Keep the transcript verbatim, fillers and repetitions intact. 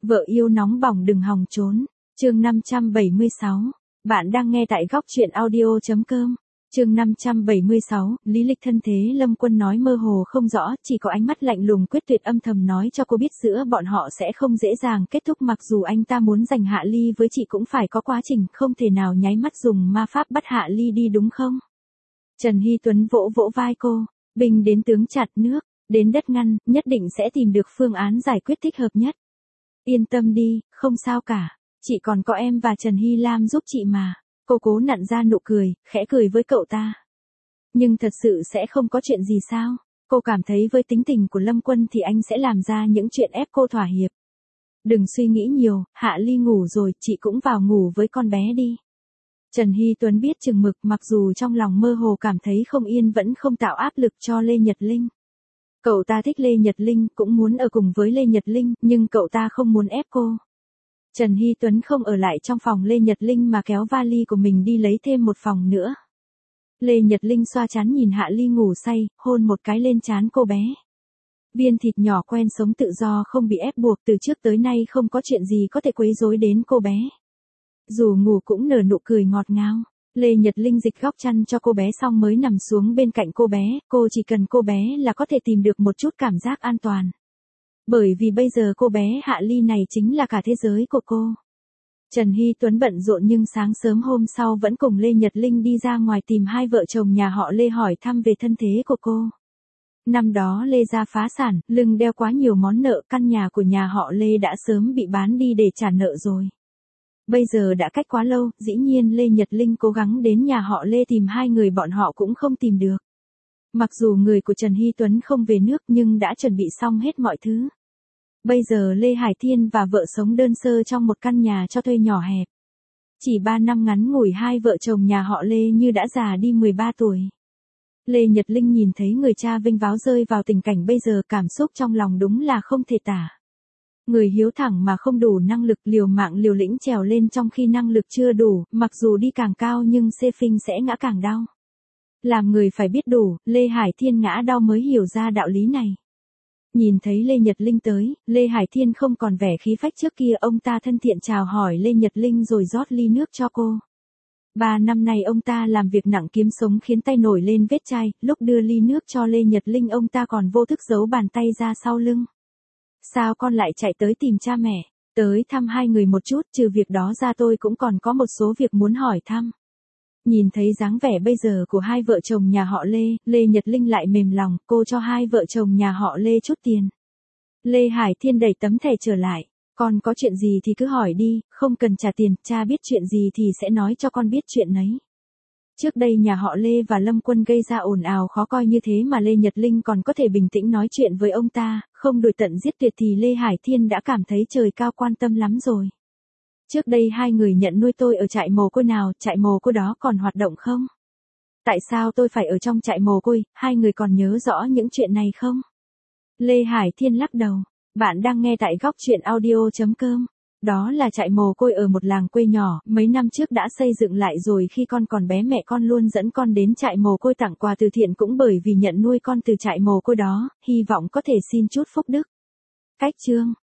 Vợ yêu nóng bỏng đừng hòng trốn. Chương năm trăm bảy mươi sáu. Bạn đang nghe tại góc truyện audio.com. Chương năm trăm bảy mươi sáu, lý lịch thân thế Lâm Quân nói mơ hồ không rõ, chỉ có ánh mắt lạnh lùng quyết tuyệt âm thầm nói cho cô biết giữa bọn họ sẽ không dễ dàng kết thúc, mặc dù anh ta muốn giành Hạ Ly với chị cũng phải có quá trình, không thể nào nháy mắt dùng ma pháp bắt Hạ Ly đi đúng không? Trần Hy Tuấn vỗ vỗ vai cô, binh đến tướng chặt nước, đến đất ngăn, nhất định sẽ tìm được phương án giải quyết thích hợp nhất. Yên tâm đi, không sao cả, chị còn có em và Trần Hy Lam giúp chị mà. Cô cố nặn ra nụ cười, khẽ cười với cậu ta. Nhưng thật sự sẽ không có chuyện gì sao? Cô cảm thấy với tính tình của Lâm Quân thì anh sẽ làm ra những chuyện ép cô thỏa hiệp. Đừng suy nghĩ nhiều, Hạ Ly ngủ rồi, chị cũng vào ngủ với con bé đi. Trần Hy Tuấn biết chừng mực, mặc dù trong lòng mơ hồ cảm thấy không yên vẫn không tạo áp lực cho Lê Nhật Linh. Cậu ta thích Lê Nhật Linh, cũng muốn ở cùng với Lê Nhật Linh, nhưng cậu ta không muốn ép cô. Trần Hy Tuấn không ở lại trong phòng Lê Nhật Linh mà kéo vali của mình đi lấy thêm một phòng nữa. Lê Nhật Linh xoa trán nhìn Hạ Ly ngủ say, hôn một cái lên trán cô bé. Viên thịt nhỏ quen sống tự do không bị ép buộc, từ trước tới nay không có chuyện gì có thể quấy rối đến cô bé. Dù ngủ cũng nở nụ cười ngọt ngào. Lê Nhật Linh dịch góc chăn cho cô bé xong mới nằm xuống bên cạnh cô bé, cô chỉ cần cô bé là có thể tìm được một chút cảm giác an toàn. Bởi vì bây giờ cô bé Hạ Ly này chính là cả thế giới của cô. Trần Hy Tuấn bận rộn nhưng sáng sớm hôm sau vẫn cùng Lê Nhật Linh đi ra ngoài tìm hai vợ chồng nhà họ Lê hỏi thăm về thân thế của cô. Năm đó Lê gia phá sản, lưng đeo quá nhiều món nợ, căn nhà của nhà họ Lê đã sớm bị bán đi để trả nợ rồi. Bây giờ đã cách quá lâu, dĩ nhiên Lê Nhật Linh cố gắng đến nhà họ Lê tìm hai người bọn họ cũng không tìm được. Mặc dù người của Trần Hy Tuấn không về nước nhưng đã chuẩn bị xong hết mọi thứ. Bây giờ Lê Hải Thiên và vợ sống đơn sơ trong một căn nhà cho thuê nhỏ hẹp. Chỉ ba năm ngắn ngủi hai vợ chồng nhà họ Lê như đã già đi mười ba tuổi. Lê Nhật Linh nhìn thấy người cha vênh váo rơi vào tình cảnh bây giờ, cảm xúc trong lòng đúng là không thể tả. Người hiếu thẳng mà không đủ năng lực, liều mạng liều lĩnh trèo lên trong khi năng lực chưa đủ, mặc dù đi càng cao nhưng xê phinh sẽ ngã càng đau. Làm người phải biết đủ, Lê Hải Thiên ngã đau mới hiểu ra đạo lý này. Nhìn thấy Lê Nhật Linh tới, Lê Hải Thiên không còn vẻ khí phách trước kia, ông ta thân thiện chào hỏi Lê Nhật Linh rồi rót ly nước cho cô. Ba năm nay ông ta làm việc nặng kiếm sống khiến tay nổi lên vết chai, lúc đưa ly nước cho Lê Nhật Linh ông ta còn vô thức giấu bàn tay ra sau lưng. Sao con lại chạy tới tìm cha mẹ, tới thăm hai người một chút, trừ việc đó ra tôi cũng còn có một số việc muốn hỏi thăm. Nhìn thấy dáng vẻ bây giờ của hai vợ chồng nhà họ Lê, Lê Nhật Linh lại mềm lòng, cô cho hai vợ chồng nhà họ Lê chút tiền. Lê Hải Thiên đẩy tấm thẻ trở lại, con có chuyện gì thì cứ hỏi đi, không cần trả tiền, cha biết chuyện gì thì sẽ nói cho con biết chuyện ấy. Trước đây nhà họ Lê và Lâm Quân gây ra ồn ào khó coi như thế mà Lê Nhật Linh còn có thể bình tĩnh nói chuyện với ông ta, không đuổi tận giết tuyệt thì Lê Hải Thiên đã cảm thấy trời cao quan tâm lắm rồi. Trước đây hai người nhận nuôi tôi ở trại mồ côi nào, trại mồ côi đó còn hoạt động không? Tại sao tôi phải ở trong trại mồ côi, hai người còn nhớ rõ những chuyện này không? Lê Hải Thiên lắc đầu, bạn đang nghe tại góc truyện audio.com. Đó là trại mồ côi ở một làng quê nhỏ, mấy năm trước đã xây dựng lại rồi, khi con còn bé mẹ con luôn dẫn con đến trại mồ côi tặng quà từ thiện, cũng bởi vì nhận nuôi con từ trại mồ côi đó, hy vọng có thể xin chút phúc đức. Cách chương